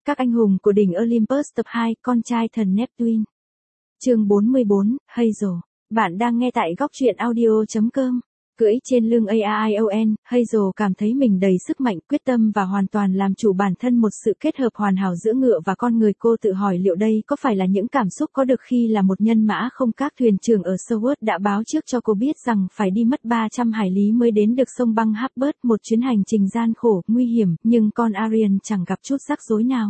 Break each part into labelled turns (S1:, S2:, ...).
S1: Các anh hùng của đỉnh Olympus tập 2, con trai thần Neptune. Chương 44, Hazel. Bạn đang nghe tại góc truyện audio.com. Cưỡi trên lưng AION, Hazel cảm thấy mình đầy sức mạnh, quyết tâm và hoàn toàn làm chủ bản thân, một sự kết hợp hoàn hảo giữa ngựa và con người. Cô tự hỏi liệu đây có phải là những cảm xúc có được khi là một nhân mã không? Các thuyền trưởng ở Seward đã báo trước cho cô biết rằng phải đi mất 300 hải lý mới đến được sông băng Harbert, một chuyến hành trình gian khổ, nguy hiểm, nhưng con Arian chẳng gặp chút rắc rối nào.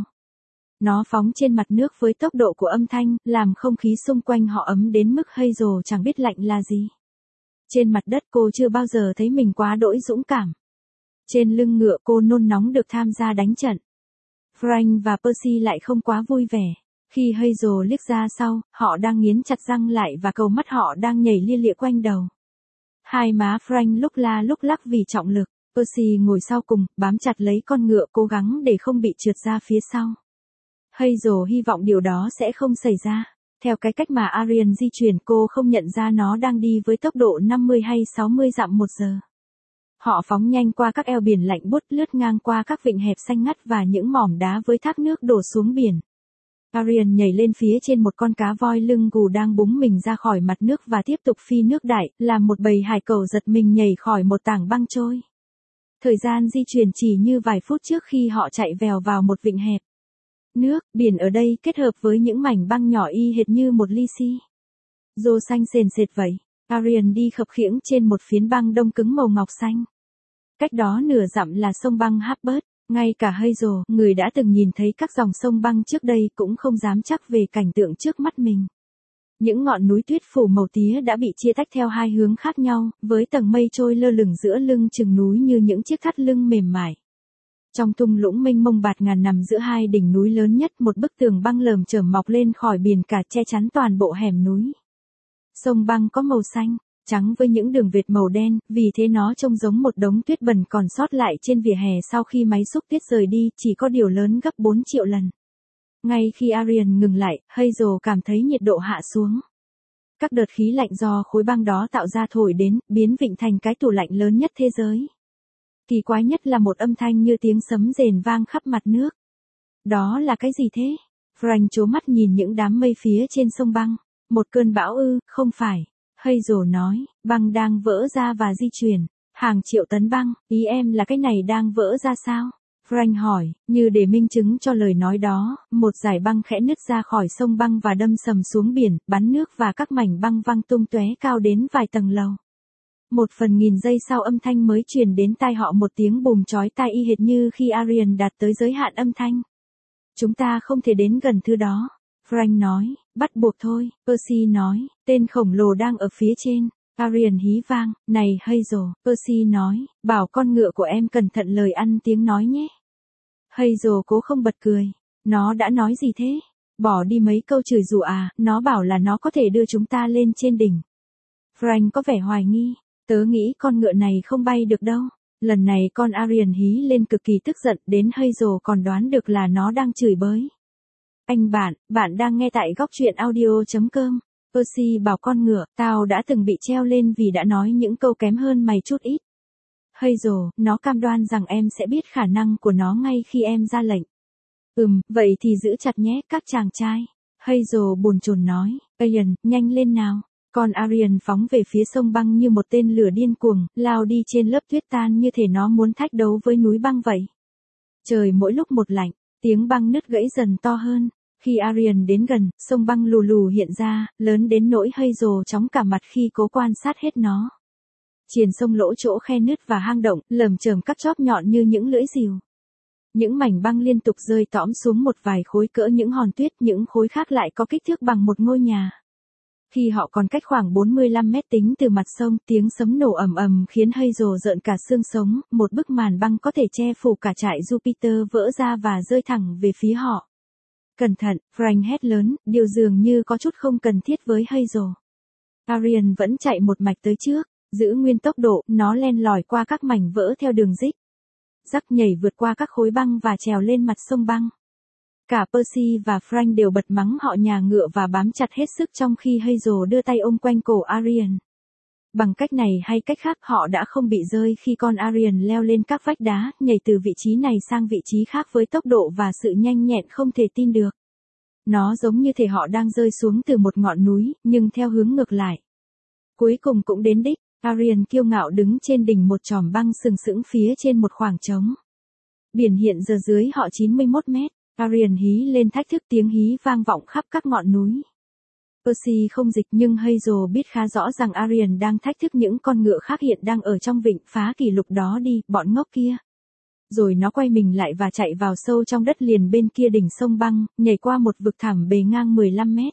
S1: Nó phóng trên mặt nước với tốc độ của âm thanh, làm không khí xung quanh họ ấm đến mức Hazel chẳng biết lạnh là gì. Trên mặt đất cô chưa bao giờ thấy mình quá đỗi dũng cảm. Trên lưng ngựa cô nôn nóng được tham gia đánh trận. Frank và Percy lại không quá vui vẻ. Khi Hazel liếc ra sau, họ đang nghiến chặt răng lại và cầu mắt họ đang nhảy lia lịa quanh đầu. Hai má Frank lúc la lúc lắc vì trọng lực. Percy ngồi sau cùng, bám chặt lấy con ngựa, cố gắng để không bị trượt ra phía sau. Hazel hy vọng điều đó sẽ không xảy ra. Theo cái cách mà Arian di chuyển, cô không nhận ra nó đang đi với tốc độ 50 hay 60 dặm một giờ. Họ phóng nhanh qua các eo biển lạnh buốt, lướt ngang qua các vịnh hẹp xanh ngắt và những mỏm đá với thác nước đổ xuống biển. Arian nhảy lên phía trên một con cá voi lưng gù đang búng mình ra khỏi mặt nước và tiếp tục phi nước đại, làm một bầy hải cẩu giật mình nhảy khỏi một tảng băng trôi. Thời gian di chuyển chỉ như vài phút trước khi họ chạy vèo vào một vịnh hẹp. Nước, biển ở đây kết hợp với những mảnh băng nhỏ y hệt như một ly xi. Rô xanh sền sệt vậy. Arian đi khập khiễng trên một phiến băng đông cứng màu ngọc xanh. Cách đó nửa dặm là sông băng Harbert. Ngay cả Hazel, người đã từng nhìn thấy các dòng sông băng trước đây, cũng không dám chắc về cảnh tượng trước mắt mình. Những ngọn núi tuyết phủ màu tía đã bị chia tách theo hai hướng khác nhau, với tầng mây trôi lơ lửng giữa lưng chừng núi như những chiếc thắt lưng mềm mại. Trong thung lũng mênh mông bạt ngàn nằm giữa hai đỉnh núi lớn nhất, một bức tường băng lởm chởm mọc lên khỏi biển cả, che chắn toàn bộ hẻm núi. Sông băng có màu xanh, trắng với những đường vệt màu đen, vì thế nó trông giống một đống tuyết bẩn còn sót lại trên vỉa hè sau khi máy xúc tuyết rời đi, chỉ có điều lớn gấp 4 triệu lần. Ngay khi Arian ngừng lại, Hazel cảm thấy nhiệt độ hạ xuống. Các đợt khí lạnh do khối băng đó tạo ra thổi đến, biến vịnh thành cái tủ lạnh lớn nhất thế giới. Kỳ quái nhất là một âm thanh như tiếng sấm rền vang khắp mặt nước. Đó là cái gì thế? Frank trố mắt nhìn những đám mây phía trên sông băng. Một cơn bão ư? Không phải. Hazel nói, băng đang vỡ ra và di chuyển. Hàng triệu tấn băng, ý em là cái này đang vỡ ra sao? Frank hỏi, như để minh chứng cho lời nói đó, một dải băng khẽ nứt ra khỏi sông băng và đâm sầm xuống biển, bắn nước và các mảnh băng văng tung tóe cao đến vài tầng lầu. Một phần nghìn giây sau, âm thanh mới truyền đến tai họ, một tiếng bùm chói tai y hệt như khi Arian đạt tới giới hạn âm thanh. Chúng ta không thể đến gần thứ đó. Frank nói, bắt buộc thôi. Percy nói, tên khổng lồ đang ở phía trên. Arian hí vang, này Hazel. Percy nói, bảo con ngựa của em cẩn thận lời ăn tiếng nói nhé. Hazel cố không bật cười. Nó đã nói gì thế? Bỏ đi mấy câu chửi rủa à? Nó bảo là nó có thể đưa chúng ta lên trên đỉnh. Frank có vẻ hoài nghi. Tớ nghĩ con ngựa này không bay được đâu. Lần này con Arian hí lên cực kỳ tức giận, đến Hazel còn đoán được là nó đang chửi bới. Anh bạn đang nghe tại góc truyện audio.com. Percy bảo con ngựa, tao đã từng bị treo lên vì đã nói những câu kém hơn mày chút ít. Hazel, nó cam đoan rằng em sẽ biết khả năng của nó ngay khi em ra lệnh. Vậy thì giữ chặt nhé các chàng trai. Hazel bồn chồn nói, Ian, nhanh lên nào. Con Arian phóng về phía sông băng như một tên lửa điên cuồng, lao đi trên lớp tuyết tan như thể nó muốn thách đấu với núi băng vậy. Trời mỗi lúc một lạnh, tiếng băng nứt gãy dần to hơn. Khi Arian đến gần, sông băng lù lù hiện ra, lớn đến nỗi Hazel chóng cả mặt khi cố quan sát hết nó. Triền sông lỗ chỗ khe nứt và hang động, lởm chởm các chóp nhọn như những lưỡi rìu. Những mảnh băng liên tục rơi tõm xuống, một vài khối cỡ những hòn tuyết, những khối khác lại có kích thước bằng một ngôi nhà. Khi họ còn cách khoảng 45 mét tính từ mặt sông, tiếng sấm nổ ầm ầm khiến Hazel rợn cả xương sống, một bức màn băng có thể che phủ cả trại Jupiter vỡ ra và rơi thẳng về phía họ. Cẩn thận, Frank hét lớn, điều dường như có chút không cần thiết với Hazel. Arian vẫn chạy một mạch tới trước, giữ nguyên tốc độ, nó len lỏi qua các mảnh vỡ theo đường rích. Rắc nhảy vượt qua các khối băng và trèo lên mặt sông băng. Cả Percy và Frank đều bật mắng họ nhà ngựa và bám chặt hết sức trong khi Hazel đưa tay ôm quanh cổ Arian. Bằng cách này hay cách khác họ đã không bị rơi khi con Arian leo lên các vách đá, nhảy từ vị trí này sang vị trí khác với tốc độ và sự nhanh nhẹn không thể tin được. Nó giống như thể họ đang rơi xuống từ một ngọn núi, nhưng theo hướng ngược lại. Cuối cùng cũng đến đích, Arian kiêu ngạo đứng trên đỉnh một chòm băng sừng sững phía trên một khoảng trống. Biển hiện giờ dưới họ 91 mét, Arian hí lên thách thức, tiếng hí vang vọng khắp các ngọn núi. Percy không dịch nhưng Hazel biết khá rõ rằng Arian đang thách thức những con ngựa khác hiện đang ở trong vịnh, phá kỷ lục đó đi, bọn ngốc kia. Rồi nó quay mình lại và chạy vào sâu trong đất liền bên kia đỉnh sông băng, nhảy qua một vực thẳm bề ngang 15 mét.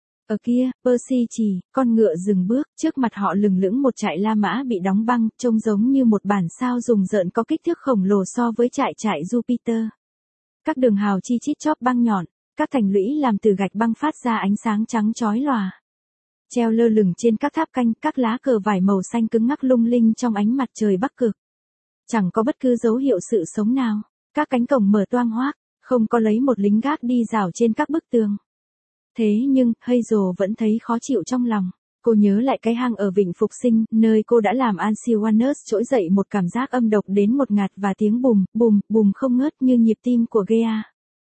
S1: Ở kia, Percy chỉ, con ngựa dừng bước, trước mặt họ lừng lững một trại La Mã bị đóng băng, trông giống như một bản sao rùng rợn có kích thước khổng lồ so với trại Jupiter. Các đường hào chi chít chóp băng nhọn, các thành lũy làm từ gạch băng phát ra ánh sáng trắng chói lòa. Treo lơ lửng trên các tháp canh, các lá cờ vải màu xanh cứng ngắc lung linh trong ánh mặt trời Bắc Cực. Chẳng có bất cứ dấu hiệu sự sống nào, các cánh cổng mở toang hoác, không có lấy một lính gác đi rào trên các bức tường. Thế nhưng, Hazel vẫn thấy khó chịu trong lòng. Cô nhớ lại cái hang ở Vịnh Phục Sinh, nơi cô đã làm Alcyoneus trỗi dậy một cảm giác âm độc đến một ngạt và tiếng bùm, bùm, bùm không ngớt như nhịp tim của Gea.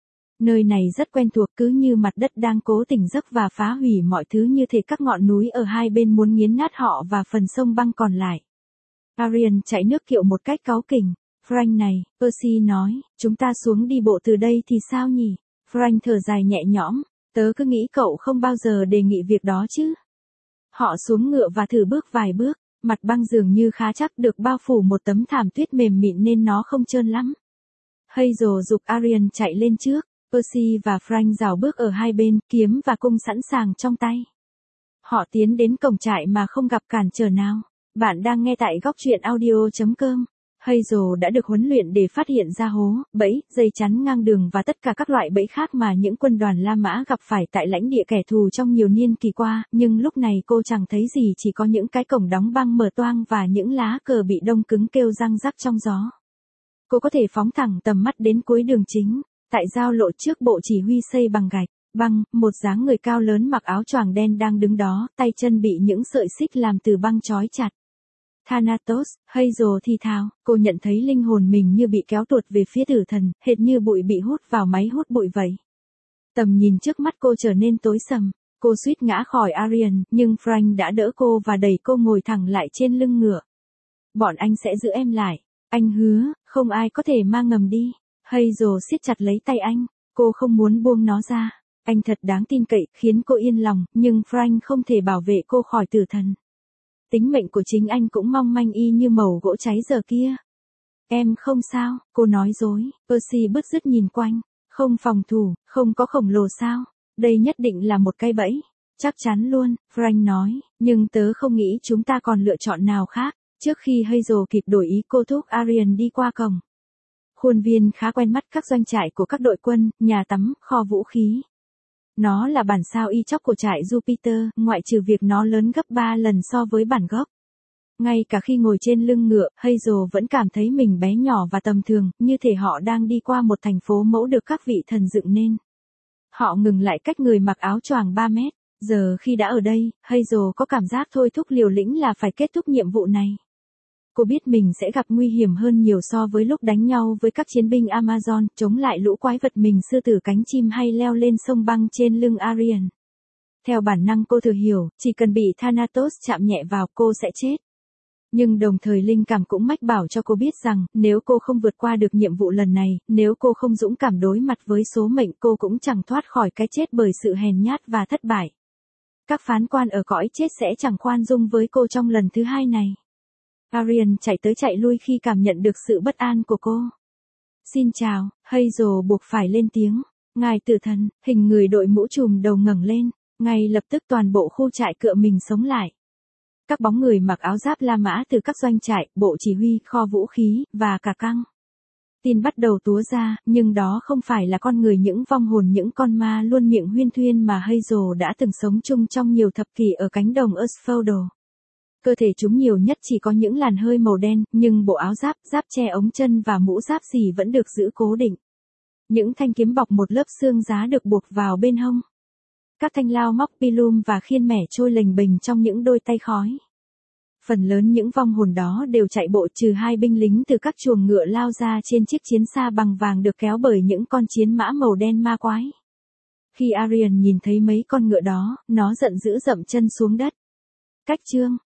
S1: Nơi này rất quen thuộc, cứ như mặt đất đang cố tỉnh giấc và phá hủy mọi thứ, như thể các ngọn núi ở hai bên muốn nghiến nát họ và phần sông băng còn lại. Arian chạy nước kiệu một cách cáu kỉnh. Frank này, Percy nói, chúng ta xuống đi bộ từ đây thì sao nhỉ? Frank thở dài nhẹ nhõm, tớ cứ nghĩ cậu không bao giờ đề nghị việc đó chứ. Họ xuống ngựa và thử bước vài bước, mặt băng dường như khá chắc, được bao phủ một tấm thảm tuyết mềm mịn nên nó không trơn lắm. Hazel giục Arian chạy lên trước, Percy và Frank rào bước ở hai bên, kiếm và cung sẵn sàng trong tay. Họ tiến đến cổng trại mà không gặp cản trở nào. Bạn đang nghe tại góc truyện audio.com. Hazel đã được huấn luyện để phát hiện ra hố, bẫy, dây chắn ngang đường và tất cả các loại bẫy khác mà những quân đoàn La Mã gặp phải tại lãnh địa kẻ thù trong nhiều niên kỳ qua, nhưng lúc này cô chẳng thấy gì, chỉ có những cái cổng đóng băng mở toang và những lá cờ bị đông cứng kêu răng rắc trong gió. Cô có thể phóng thẳng tầm mắt đến cuối đường chính, tại giao lộ trước bộ chỉ huy xây bằng gạch. Băng, một dáng người cao lớn mặc áo choàng đen đang đứng đó, tay chân bị những sợi xích làm từ băng trói chặt. Thanatos, Hazel thì thào, cô nhận thấy linh hồn mình như bị kéo tuột về phía tử thần, hệt như bụi bị hút vào máy hút bụi vậy. Tầm nhìn trước mắt cô trở nên tối sầm, cô suýt ngã khỏi Arian, nhưng Frank đã đỡ cô và đẩy cô ngồi thẳng lại trên lưng ngựa. Bọn anh sẽ giữ em lại, anh hứa, không ai có thể mang ngầm đi. Hazel siết chặt lấy tay anh, cô không muốn buông nó ra. Anh thật đáng tin cậy, khiến cô yên lòng, nhưng Frank không thể bảo vệ cô khỏi tử thần. Tính mệnh của chính anh cũng mong manh y như mẩu gỗ cháy giờ kia. Em không sao, cô nói dối. Percy bứt rứt nhìn quanh. Không phòng thủ, không có khổng lồ sao? Đây nhất định là một cái bẫy. Chắc chắn luôn, Frank nói, nhưng tớ không nghĩ chúng ta còn lựa chọn nào khác. Trước khi Hazel kịp đổi ý, cô thúc Arian đi qua cổng. Khuôn viên khá quen mắt, các doanh trại của các đội quân, nhà tắm, kho vũ khí. Nó là bản sao y chóc của trại Jupiter, ngoại trừ việc nó lớn gấp 3 lần so với bản gốc. Ngay cả khi ngồi trên lưng ngựa, Hazel vẫn cảm thấy mình bé nhỏ và tầm thường, như thể họ đang đi qua một thành phố mẫu được các vị thần dựng nên. Họ ngừng lại cách người mặc áo choàng 3 mét. Giờ khi đã ở đây, Hazel có cảm giác thôi thúc liều lĩnh là phải kết thúc nhiệm vụ này. Cô biết mình sẽ gặp nguy hiểm hơn nhiều so với lúc đánh nhau với các chiến binh Amazon, chống lại lũ quái vật mình sư tử cánh chim hay leo lên sông băng trên lưng Arian. Theo bản năng cô thừa hiểu, chỉ cần bị Thanatos chạm nhẹ vào cô sẽ chết. Nhưng đồng thời linh cảm cũng mách bảo cho cô biết rằng, nếu cô không vượt qua được nhiệm vụ lần này, nếu cô không dũng cảm đối mặt với số mệnh, cô cũng chẳng thoát khỏi cái chết bởi sự hèn nhát và thất bại. Các phán quan ở cõi chết sẽ chẳng khoan dung với cô trong lần thứ hai này. Arian chạy tới chạy lui khi cảm nhận được sự bất an của cô. Xin chào, Hazel buộc phải lên tiếng. Ngài tử thần, hình người đội mũ trùm đầu ngẩng lên. Ngay lập tức toàn bộ khu trại cựa mình sống lại. Các bóng người mặc áo giáp La Mã từ các doanh trại, bộ chỉ huy, kho vũ khí, và cả căng. Tin bắt đầu túa ra, nhưng đó không phải là con người, những vong hồn, những con ma luôn miệng huyên thuyên mà Hazel đã từng sống chung trong nhiều thập kỷ ở cánh đồng Asphodel. Cơ thể chúng nhiều nhất chỉ có những làn hơi màu đen, nhưng bộ áo giáp, giáp che ống chân và mũ giáp gì vẫn được giữ cố định. Những thanh kiếm bọc một lớp xương giá được buộc vào bên hông. Các thanh lao móc pilum và khiên mẻ trôi lềnh bềnh trong những đôi tay khói. Phần lớn những vong hồn đó đều chạy bộ trừ 2 binh lính từ các chuồng ngựa lao ra trên chiếc chiến xa bằng vàng được kéo bởi những con chiến mã màu đen ma quái. Khi Arian nhìn thấy mấy con ngựa đó, nó giận dữ dậm chân xuống đất. Cách chương